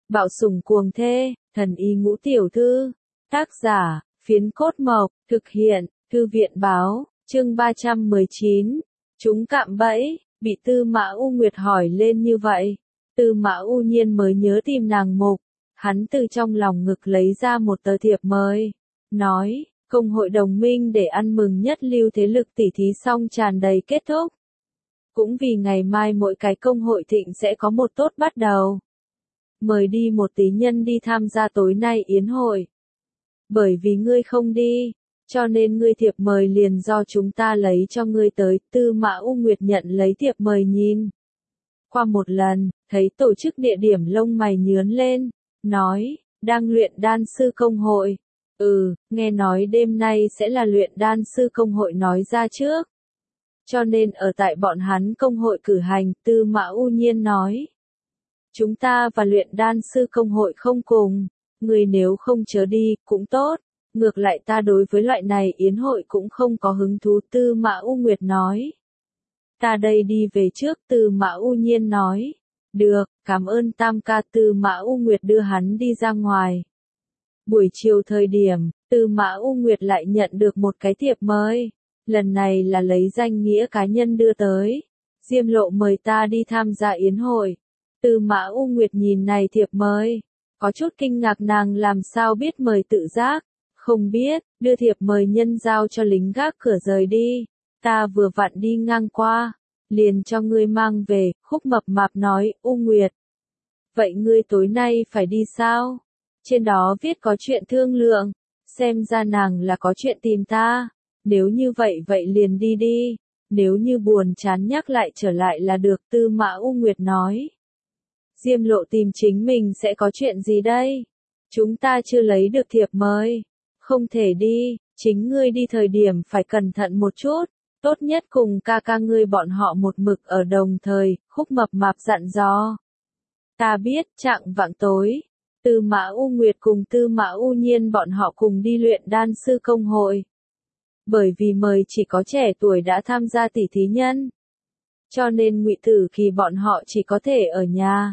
Bạo sủng cuồng thê, thần y ngũ tiểu thư. Tác giả, Phiến Cốt Mộc, thực hiện, Thư viện báo, chương 319. Chúng cạm bẫy, bị Tư Mã U Nguyệt hỏi lên như vậy. Tư Mã U Nhiên mới nhớ tìm nàng mục. Hắn từ trong lòng ngực lấy ra một tờ thiệp mời. Nói, công hội đồng minh để ăn mừng nhất lưu thế lực tỉ thí xong tràn đầy kết thúc. Cũng vì ngày mai mỗi cái công hội thịnh sẽ có một tốt bắt đầu. Mời đi một tí nhân đi tham gia tối nay yến hội. Bởi vì ngươi không đi, cho nên ngươi thiệp mời liền do chúng ta lấy cho ngươi tới. Tư Mã U Nguyệt nhận lấy thiệp mời nhìn qua một lần, thấy tổ chức địa điểm lông mày nhướng lên, nói, đang luyện đan sư công hội. Nghe nói đêm nay sẽ là luyện đan sư công hội nói ra trước. Cho nên ở tại bọn hắn công hội cử hành, Tư Mã U Nhiên nói. Chúng ta và luyện đan sư công hội không cùng, người nếu không chớ đi, cũng tốt. Ngược lại ta đối với loại này yến hội cũng không có hứng thú. Tư Mã U Nguyệt nói. Ta đây đi về trước. Tư Mã U Nhiên nói. Được, cảm ơn tam ca. Tư Mã U Nguyệt đưa hắn đi ra ngoài. Buổi chiều thời điểm, Tư Mã U Nguyệt lại nhận được một cái thiệp mời. Lần này là lấy danh nghĩa cá nhân đưa tới. Diêm Lộ mời ta đi tham gia yến hội. Tư Mã U Nguyệt nhìn này thiệp mời, có chút kinh ngạc nàng làm sao biết mời tự giác, không biết, đưa thiệp mời nhân giao cho lính gác cửa rời đi, ta vừa vặn đi ngang qua, liền cho ngươi mang về. Khúc Mập Mạp nói. U Nguyệt, vậy ngươi tối nay phải đi sao? Trên đó viết có chuyện thương lượng, xem ra nàng là có chuyện tìm ta, nếu như vậy liền đi đi, nếu như buồn chán nhắc lại trở lại là được. Tư Mã U Nguyệt nói. Diêm Lộ tìm chính mình sẽ có chuyện gì đây? Chúng ta chưa lấy được thiệp mời. Không thể đi, chính ngươi đi thời điểm phải cẩn thận một chút. Tốt nhất cùng ca ca ngươi bọn họ một mực ở đồng thời. Khúc Mập Mạp dặn dò. Ta biết. Chạng vạng tối, Tư Mã U Nguyệt cùng Tư Mã U Nhiên bọn họ cùng đi luyện đan sư công hội. Bởi vì mời chỉ có trẻ tuổi đã tham gia tỷ thí nhân, cho nên Ngụy Tử Kỳ bọn họ chỉ có thể ở nhà.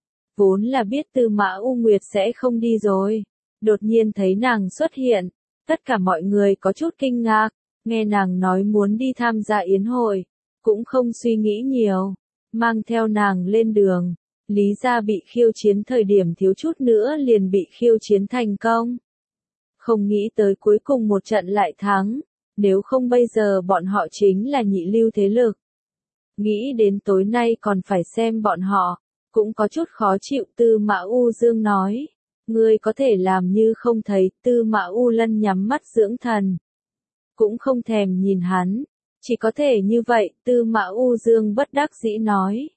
Vốn là biết Tư Mã U Nguyệt sẽ không đi rồi, đột nhiên thấy nàng xuất hiện, tất cả mọi người có chút kinh ngạc, nghe nàng nói muốn đi tham gia yến hội, cũng không suy nghĩ nhiều, mang theo nàng lên đường. Lý gia bị khiêu chiến thời điểm thiếu chút nữa liền bị khiêu chiến thành công. Không nghĩ tới cuối cùng một trận lại thắng, nếu không bây giờ bọn họ chính là nhị lưu thế lực. Nghĩ đến tối nay còn phải xem bọn họ, cũng có chút khó chịu. Tư Mã U Dương nói, ngươi có thể làm như không thấy. Tư Mã U Lân nhắm mắt dưỡng thần, cũng không thèm nhìn hắn, chỉ có thể như vậy. Tư Mã U Dương bất đắc dĩ nói.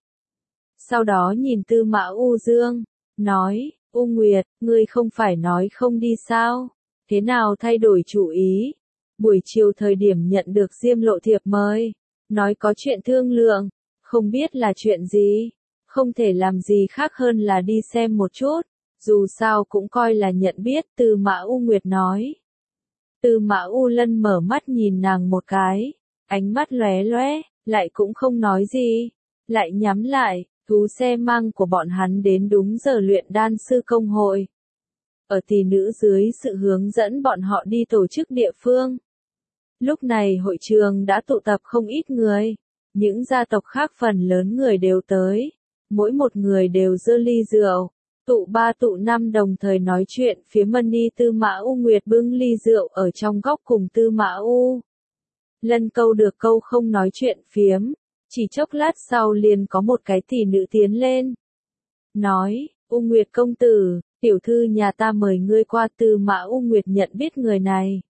Sau đó nhìn Tư Mã U Dương, nói, U Nguyệt, ngươi không phải nói không đi sao? Thế nào thay đổi chủ ý? Buổi chiều thời điểm nhận được Diêm Lộ thiệp mời, nói có chuyện thương lượng, không biết là chuyện gì, không thể làm gì khác hơn là đi xem một chút, dù sao cũng coi là nhận biết. Tư Mã U Nguyệt nói. Tư Mã U Lân mở mắt nhìn nàng một cái, ánh mắt lóe lóe, lại cũng không nói gì, lại nhắm lại. Thú xe mang của bọn hắn đến đúng giờ luyện đan sư công hội. Ở tỷ nữ dưới sự hướng dẫn bọn họ đi tổ chức địa phương. Lúc này hội trường đã tụ tập không ít người, những gia tộc khác phần lớn người đều tới, mỗi một người đều giơ ly rượu, tụ ba tụ năm đồng thời nói chuyện phía Mani. Tư Mã U Nguyệt bưng ly rượu ở trong góc cùng Tư Mã U Lân câu được câu không nói chuyện phiếm. Chỉ chốc lát sau liền có một cái tỷ nữ tiến lên. Nói, U Nguyệt công tử, tiểu thư nhà ta mời ngươi qua. Tư Mã U Nguyệt nhận biết người này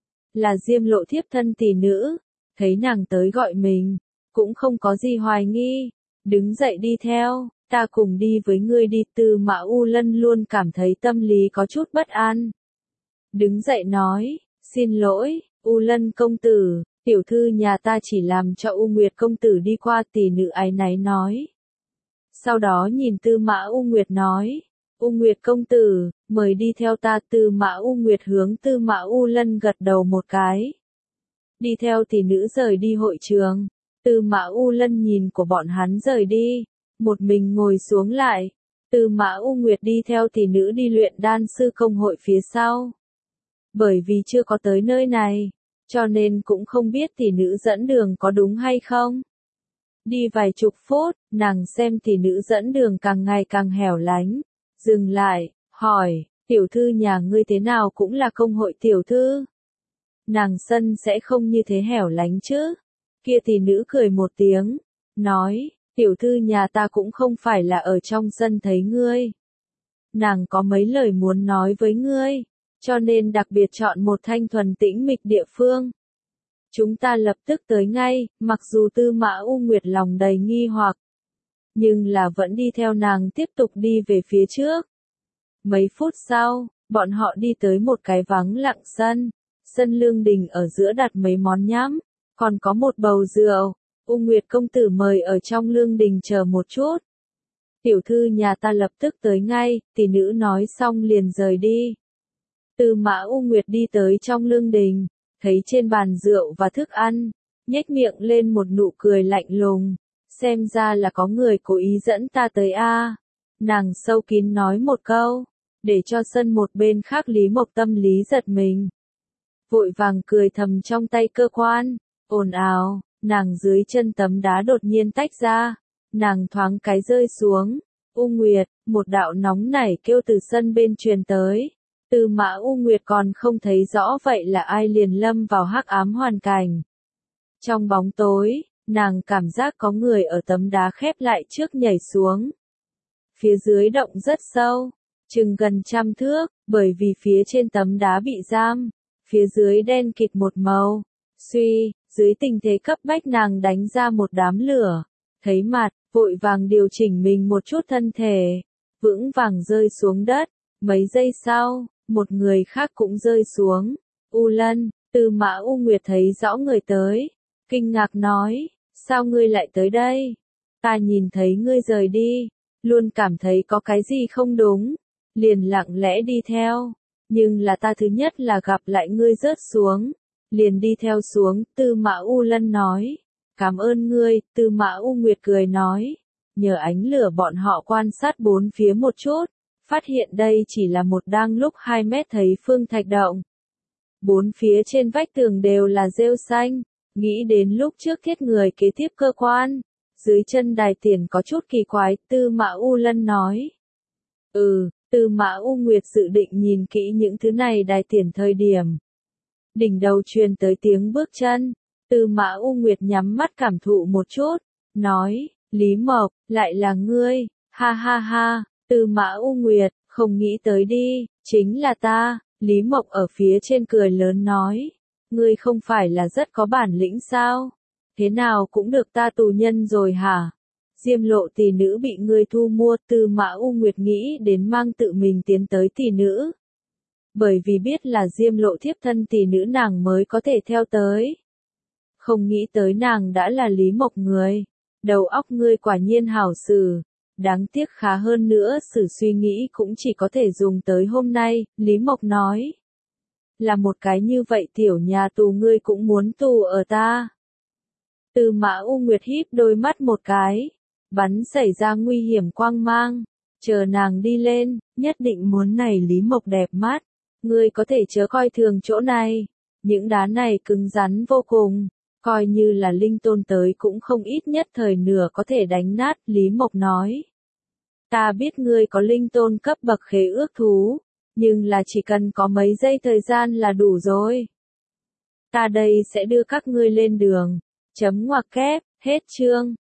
là Diêm Lộ thiếp thân tỷ nữ, thấy nàng tới gọi mình, cũng không có gì hoài nghi, đứng dậy đi theo, ta cùng đi với ngươi đi. Tư Mã U Lân luôn cảm thấy tâm lý có chút bất an. Đứng dậy nói, xin lỗi, U Lân công tử. Tiểu thư nhà ta chỉ làm cho U Nguyệt công tử đi qua. Tỷ nữ áy náy nói. Sau đó nhìn Tư Mã U Nguyệt nói, U Nguyệt công tử, mời đi theo ta. Tư Mã U Nguyệt hướng Tư Mã U Lân gật đầu một cái. Đi theo tỷ nữ rời đi hội trường. Tư Mã U Lân nhìn của bọn hắn rời đi, một mình ngồi xuống lại. Tư Mã U Nguyệt đi theo tỷ nữ đi luyện đan sư công hội phía sau. Bởi vì chưa có tới nơi này, cho nên cũng không biết tỷ nữ dẫn đường có đúng hay không. Đi vài chục phút, nàng xem tỷ nữ dẫn đường càng ngày càng hẻo lánh. Dừng lại, hỏi, tiểu thư nhà ngươi thế nào cũng là công hội tiểu thư. Nàng sân sẽ không như thế hẻo lánh chứ. Kia tỷ nữ cười một tiếng, nói, tiểu thư nhà ta cũng không phải là ở trong sân thấy ngươi. Nàng có mấy lời muốn nói với ngươi, cho nên đặc biệt chọn một thanh thuần tĩnh mịch địa phương. Chúng ta lập tức tới ngay, mặc dù Tư Mã U Nguyệt lòng đầy nghi hoặc, nhưng là vẫn đi theo nàng tiếp tục đi về phía trước. Mấy phút sau, bọn họ đi tới một cái vắng lặng sân. Sân lương đình ở giữa đặt mấy món nhắm, còn có một bầu rượu. U Nguyệt công tử mời ở trong lương đình chờ một chút. Tiểu thư nhà ta lập tức tới ngay, tỷ nữ nói xong liền rời đi. Tư Mã U Nguyệt đi tới trong lương đình, thấy trên bàn rượu và thức ăn, nhếch miệng lên một nụ cười lạnh lùng, xem ra là có người cố ý dẫn ta tới a. Nàng sâu kín nói một câu, để cho sân một bên khác Lý Mộc tâm lý giật mình. Vội vàng cười thầm trong tay cơ quan, ồn ào, nàng dưới chân tấm đá đột nhiên tách ra, nàng thoáng cái rơi xuống. U Nguyệt, một đạo nóng nảy kêu từ sân bên truyền tới. Tư Mã U Nguyệt còn không thấy rõ vậy là ai liền lâm vào hắc ám hoàn cảnh. Trong bóng tối, nàng cảm giác có người ở tấm đá khép lại trước nhảy xuống. Phía dưới động rất sâu, chừng gần 100 thước, bởi vì phía trên tấm đá bị giam, phía dưới đen kịt một màu. Suy, dưới tình thế cấp bách nàng đánh ra một đám lửa, thấy mặt, vội vàng điều chỉnh mình một chút thân thể, vững vàng rơi xuống đất. Mấy giây sau, một người khác cũng rơi xuống. U Lân, Tư Mã U Nguyệt thấy rõ người tới, kinh ngạc nói, sao ngươi lại tới đây? Ta nhìn thấy ngươi rời đi, luôn cảm thấy có cái gì không đúng, liền lặng lẽ đi theo, nhưng là ta thứ nhất là gặp lại ngươi rớt xuống, liền đi theo xuống. Tư Mã U Lân nói, cảm ơn ngươi. Tư Mã U Nguyệt cười nói, nhờ ánh lửa bọn họ quan sát bốn phía một chút, phát hiện đây chỉ là một đang lúc 2 mét thấy phương thạch động. Bốn phía trên vách tường đều là rêu xanh, nghĩ đến lúc trước thiết người kế tiếp cơ quan. Dưới chân đài tiền có chút kỳ quái, Tư Mã U Lân nói. Tư Mã U Nguyệt dự định nhìn kỹ những thứ này đài tiền thời điểm. Đỉnh đầu truyền tới tiếng bước chân, Tư Mã U Nguyệt nhắm mắt cảm thụ một chút, nói, Lý Mộc, lại là ngươi, ha ha ha. Tư Mã U Nguyệt, không nghĩ tới đi, chính là ta. Lý Mộc ở phía trên cười lớn nói, ngươi không phải là rất có bản lĩnh sao? Thế nào cũng được ta tù nhân rồi hả? Diêm Lộ tỷ nữ bị ngươi thu mua. Tư Mã U Nguyệt nghĩ đến mang tự mình tiến tới tỷ nữ. Bởi vì biết là Diêm Lộ thiếp thân tỷ nữ nàng mới có thể theo tới. Không nghĩ tới nàng đã là Lý Mộc người. Đầu óc ngươi quả nhiên hảo xử. Đáng tiếc khá hơn nữa sử suy nghĩ cũng chỉ có thể dùng tới hôm nay. Lý Mộc nói. Là một cái như vậy tiểu nhà tù ngươi cũng muốn tù ở ta. Tư Mã U Nguyệt híp đôi mắt một cái, bắn xảy ra nguy hiểm quang mang, chờ nàng đi lên, nhất định muốn này Lý Mộc đẹp mắt, ngươi có thể chớ coi thường chỗ này, những đá này cứng rắn vô cùng, coi như là linh tôn tới cũng không ít nhất thời nửa có thể đánh nát. Lý Mộc nói, ta biết ngươi có linh tôn cấp bậc khế ước thú, nhưng là chỉ cần có mấy giây thời gian là đủ rồi. Ta đây sẽ đưa các ngươi lên đường. Chấm ngoặc kép, hết chương.